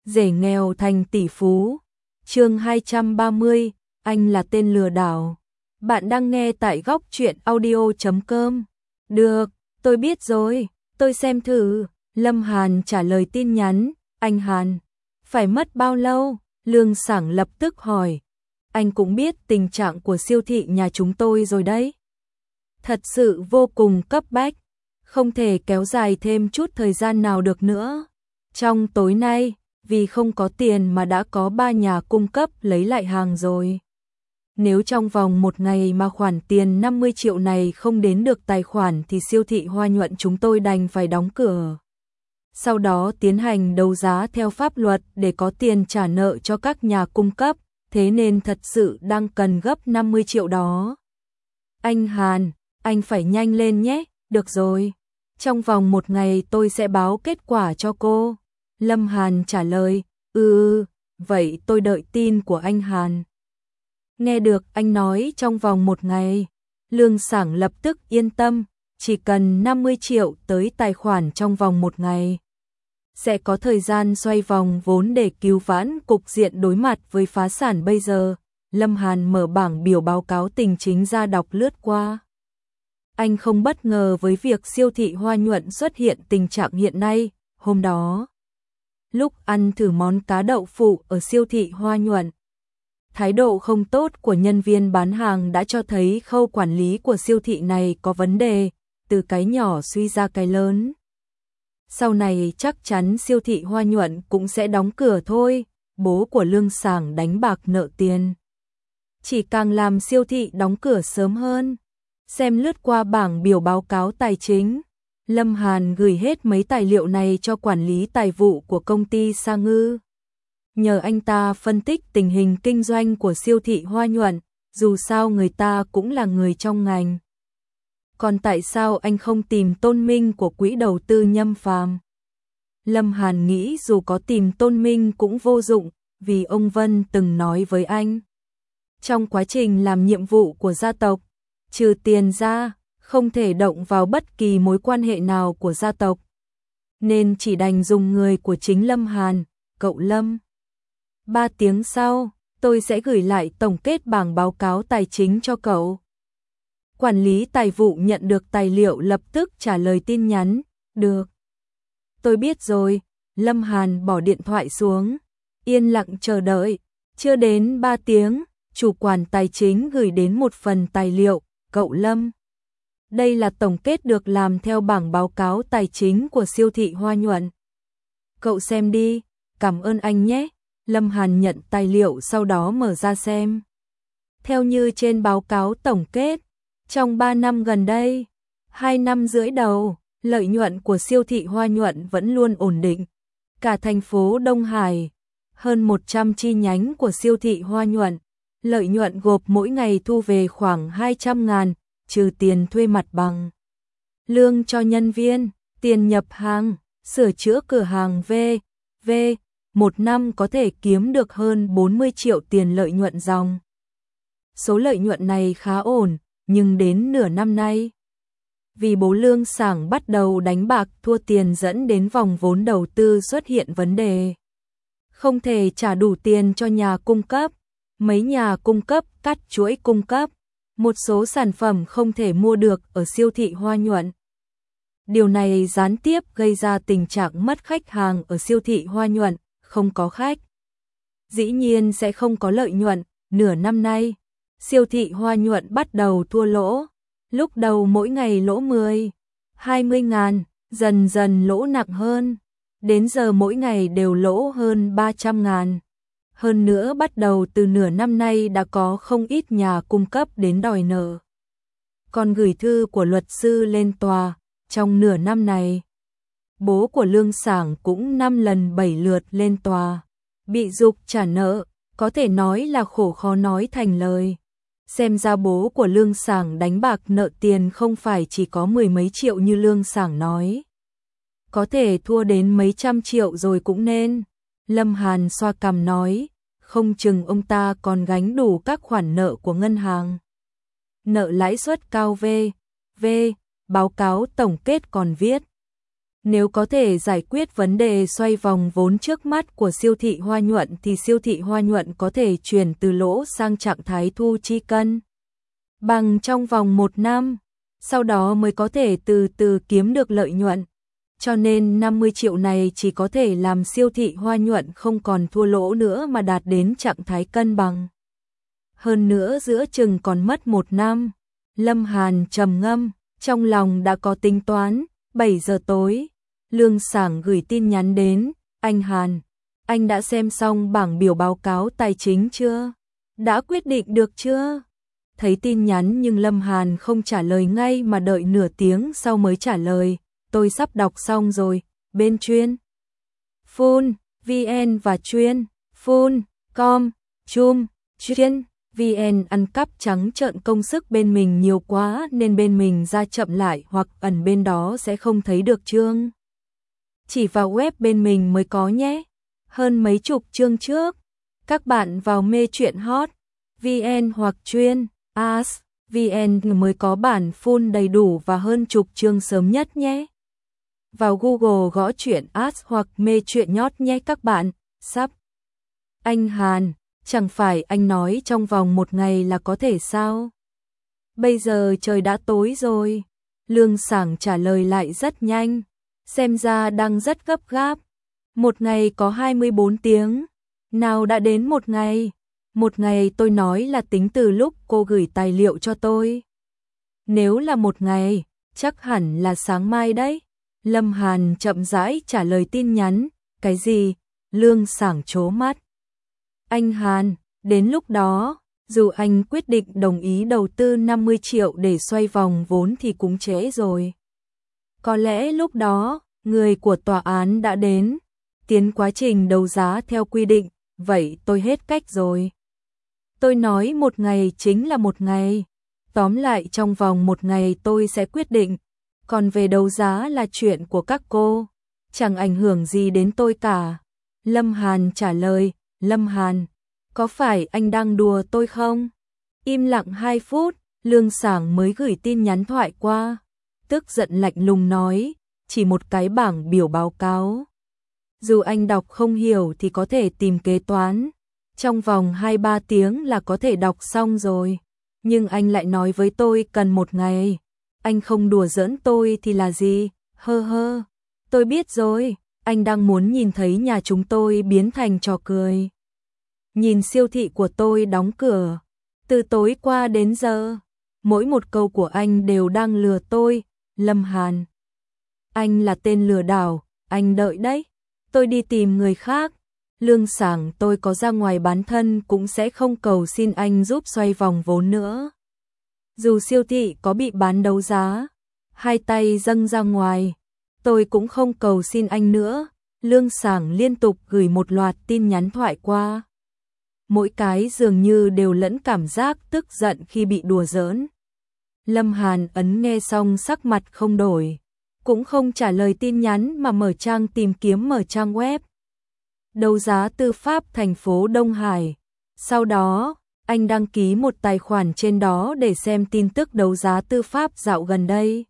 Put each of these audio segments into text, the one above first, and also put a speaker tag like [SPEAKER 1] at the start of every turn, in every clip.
[SPEAKER 1] rể nghèo thành tỷ phú. Chương 230, anh là tên lừa đảo. Bạn đang nghe tại góc truyện audio.com. Được, tôi biết rồi, tôi xem thử. Lâm Hàn trả lời tin nhắn. Anh Hàn, phải mất bao lâu? Lương Sảng lập tức hỏi. Anh cũng biết tình trạng của siêu thị nhà chúng tôi rồi đấy. Thật sự vô cùng cấp bách, không thể kéo dài thêm chút thời gian nào được nữa. Trong tối nay, vì không có tiền mà đã có 3 nhà cung cấp lấy lại hàng rồi. Nếu trong vòng một ngày mà khoản tiền 50 triệu này không đến được tài khoản thì siêu thị Hoa Nhuận chúng tôi đành phải đóng cửa. Sau đó tiến hành đấu giá theo pháp luật để có tiền trả nợ cho các nhà cung cấp, thế nên thật sự đang cần gấp 50 triệu đó. Anh Hàn, anh phải nhanh lên nhé, được rồi. Trong vòng một ngày tôi sẽ báo kết quả cho cô. Lâm Hàn trả lời, vậy tôi đợi tin của anh Hàn. Nghe được anh nói trong vòng một ngày, Lương Sảng lập tức yên tâm, chỉ cần 50 triệu tới tài khoản trong vòng một ngày. Sẽ có thời gian xoay vòng vốn để cứu vãn cục diện đối mặt với phá sản bây giờ. Lâm Hàn mở bảng biểu báo cáo tình chính ra đọc lướt qua. Anh không bất ngờ với việc siêu thị Hoa Nhuận xuất hiện tình trạng hiện nay. Hôm đó, lúc ăn thử món cá đậu phụ ở siêu thị Hoa Nhuận, thái độ không tốt của nhân viên bán hàng đã cho thấy khâu quản lý của siêu thị này có vấn đề, từ cái nhỏ suy ra cái lớn. Sau này chắc chắn siêu thị Hoa Nhuận cũng sẽ đóng cửa thôi. Bố của Lương Sảng đánh bạc nợ tiền, chỉ càng làm siêu thị đóng cửa sớm hơn. Xem lướt qua bảng biểu báo cáo tài chính, Lâm Hàn gửi hết mấy tài liệu này cho quản lý tài vụ của công ty Sa Ngư. Nhờ anh ta phân tích tình hình kinh doanh của siêu thị Hoa Nhuận, dù sao người ta cũng là người trong ngành. Còn tại sao anh không tìm Tôn Minh của quỹ đầu tư Nhâm Phàm? Lâm Hàn nghĩ dù có tìm Tôn Minh cũng vô dụng, vì ông Vân từng nói với anh. Trong quá trình làm nhiệm vụ của gia tộc, trừ tiền ra, không thể động vào bất kỳ mối quan hệ nào của gia tộc. Nên chỉ đành dùng người của chính Lâm Hàn, cậu Lâm. 3 tiếng sau, tôi sẽ gửi lại tổng kết bảng báo cáo tài chính cho cậu. Quản lý tài vụ nhận được tài liệu lập tức trả lời tin nhắn, được. Tôi biết rồi, Lâm Hàn bỏ điện thoại xuống, yên lặng chờ đợi. Chưa đến 3 tiếng, chủ quản tài chính gửi đến một phần tài liệu, cậu Lâm. Đây là tổng kết được làm theo bảng báo cáo tài chính của siêu thị Hoa Nhuận. Cậu xem đi, cảm ơn anh nhé. Lâm Hàn nhận tài liệu sau đó mở ra xem. Theo như trên báo cáo tổng kết, trong 3 năm gần đây, 2 năm rưỡi đầu, lợi nhuận của siêu thị Hoa Nhuận vẫn luôn ổn định. Cả thành phố Đông Hải, hơn 100 chi nhánh của siêu thị Hoa Nhuận, lợi nhuận gộp mỗi ngày thu về khoảng 200.000, trừ tiền thuê mặt bằng, lương cho nhân viên, tiền nhập hàng, sửa chữa cửa hàng v.v. Một năm có thể kiếm được hơn 40 triệu tiền lợi nhuận dòng. Số lợi nhuận này khá ổn, nhưng đến nửa năm nay, vì bố Lương Sảng bắt đầu đánh bạc thua tiền dẫn đến vòng vốn đầu tư xuất hiện vấn đề. Không thể trả đủ tiền cho nhà cung cấp, mấy nhà cung cấp cắt chuỗi cung cấp, một số sản phẩm không thể mua được ở siêu thị Hoa Nhuận. Điều này gián tiếp gây ra tình trạng mất khách hàng ở siêu thị Hoa Nhuận, không có khách. Dĩ nhiên sẽ không có lợi nhuận, nửa năm nay, siêu thị Hoa Nhuận bắt đầu thua lỗ. Lúc đầu mỗi ngày lỗ 10, 20 ngàn, dần dần lỗ nặng hơn. Đến giờ mỗi ngày đều lỗ hơn 300 ngàn. Hơn nữa bắt đầu từ nửa năm nay đã có không ít nhà cung cấp đến đòi nợ. Còn gửi thư của luật sư lên tòa, trong nửa năm này, bố của Lương Sảng cũng 5 lần 7 lượt lên tòa, bị giục trả nợ, có thể nói là khổ khó nói thành lời. Xem ra bố của Lương Sảng đánh bạc nợ tiền không phải chỉ có 10 mấy triệu như Lương Sảng nói. Có thể thua đến mấy trăm triệu rồi cũng nên. Lâm Hàn xoa cằm nói, không chừng ông ta còn gánh đủ các khoản nợ của ngân hàng. Nợ lãi suất cao v.v. Báo cáo tổng kết còn viết. Nếu có thể giải quyết vấn đề xoay vòng vốn trước mắt của siêu thị Hoa Nhuận thì siêu thị Hoa Nhuận có thể chuyển từ lỗ sang trạng thái thu chi cân bằng trong vòng 1 năm, sau đó mới có thể từ từ kiếm được lợi nhuận. Cho nên 50 triệu này chỉ có thể làm siêu thị Hoa Nhuận không còn thua lỗ nữa mà đạt đến trạng thái cân bằng. Hơn nữa giữa chừng còn mất 1 năm. Lâm Hàn trầm ngâm, trong lòng đã có tính toán. 7 giờ tối, Lương Sảng gửi tin nhắn đến, anh Hàn, anh đã xem xong bảng biểu báo cáo tài chính chưa? Đã quyết định được chưa? Thấy tin nhắn nhưng Lâm Hàn không trả lời ngay mà đợi nửa tiếng sau mới trả lời, tôi sắp đọc xong rồi, bên chuyên Phun, VN và chuyên Phun, Com, Chum, chuyên VN ăn cắp trắng trợn công sức bên mình nhiều quá nên bên mình ra chậm lại hoặc ẩn bên đó sẽ không thấy được chương. Chỉ vào web bên mình mới có nhé. Hơn mấy chục chương trước. Các bạn vào mê truyện hot VN hoặc chuyên As VN mới có bản full đầy đủ và hơn chục chương sớm nhất nhé. Vào Google gõ truyện As hoặc mê truyện nhót nhé các bạn. Sắp. Anh Hàn, chẳng phải anh nói trong vòng 1 ngày là có thể sao? Bây giờ trời đã tối rồi. Lương Sảng trả lời lại rất nhanh. Xem ra đang rất gấp gáp. 1 ngày có 24 tiếng. Nào đã đến 1 ngày. 1 ngày tôi nói là tính từ lúc cô gửi tài liệu cho tôi. Nếu là 1 ngày, chắc hẳn là sáng mai đấy. Lâm Hàn chậm rãi trả lời tin nhắn. Cái gì? Lương Sảng trố mắt. Anh Hàn, đến lúc đó, dù anh quyết định đồng ý đầu tư 50 triệu để xoay vòng vốn thì cũng trễ rồi. Có lẽ lúc đó, người của tòa án đã đến, tiến quá trình đấu giá theo quy định, vậy tôi hết cách rồi. Tôi nói 1 ngày chính là 1 ngày. Tóm lại trong vòng 1 ngày tôi sẽ quyết định, còn về đấu giá là chuyện của các cô, chẳng ảnh hưởng gì đến tôi cả. Lâm Hàn trả lời, Lâm Hàn, có phải anh đang đùa tôi không? Im lặng 2 phút, Lương Sảng mới gửi tin nhắn thoại qua, tức giận lạnh lùng nói, chỉ một cái bảng biểu báo cáo. Dù anh đọc không hiểu thì có thể tìm kế toán, trong vòng 2-3 tiếng là có thể đọc xong rồi. Nhưng anh lại nói với tôi cần 1 ngày. Anh không đùa giỡn tôi thì là gì? Hơ hơ. Tôi biết rồi, anh đang muốn nhìn thấy nhà chúng tôi biến thành trò cười. Nhìn siêu thị của tôi đóng cửa. Từ tối qua đến giờ, mỗi một câu của anh đều đang lừa tôi. Lâm Hàn, anh là tên lừa đảo, anh đợi đấy. Tôi đi tìm người khác. Lương Sảng, tôi có ra ngoài bán thân cũng sẽ không cầu xin anh giúp xoay vòng vốn nữa. Dù siêu thị có bị bán đấu giá, 2 tay dâng ra ngoài, tôi cũng không cầu xin anh nữa. Lương Sảng liên tục gửi một loạt tin nhắn thoại qua. Mỗi cái dường như đều lẫn cảm giác tức giận khi bị đùa giỡn. Lâm Hàn ấn nghe xong sắc mặt không đổi, cũng không trả lời tin nhắn mà mở trang tìm kiếm, mở trang web đấu giá tư pháp thành phố Đông Hải. Sau đó, anh đăng ký một tài khoản trên đó để xem tin tức đấu giá tư pháp dạo gần đây.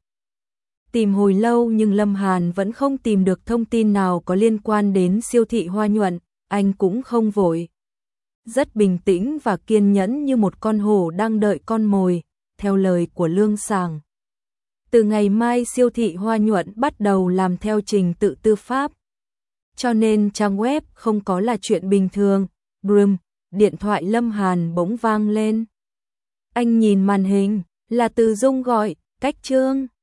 [SPEAKER 1] Tìm hồi lâu nhưng Lâm Hàn vẫn không tìm được thông tin nào có liên quan đến siêu thị Hoa Nhuận, anh cũng không vội. Rất bình tĩnh và kiên nhẫn như một con hổ đang đợi con mồi, theo lời của Lương Sảng. Từ ngày mai siêu thị Hoa Nhuận bắt đầu làm theo trình tự tư pháp. Cho nên trang web không có là chuyện bình thường. Brum, điện thoại Lâm Hàn bỗng vang lên. Anh nhìn màn hình, là Từ Dung gọi, Cách Trương.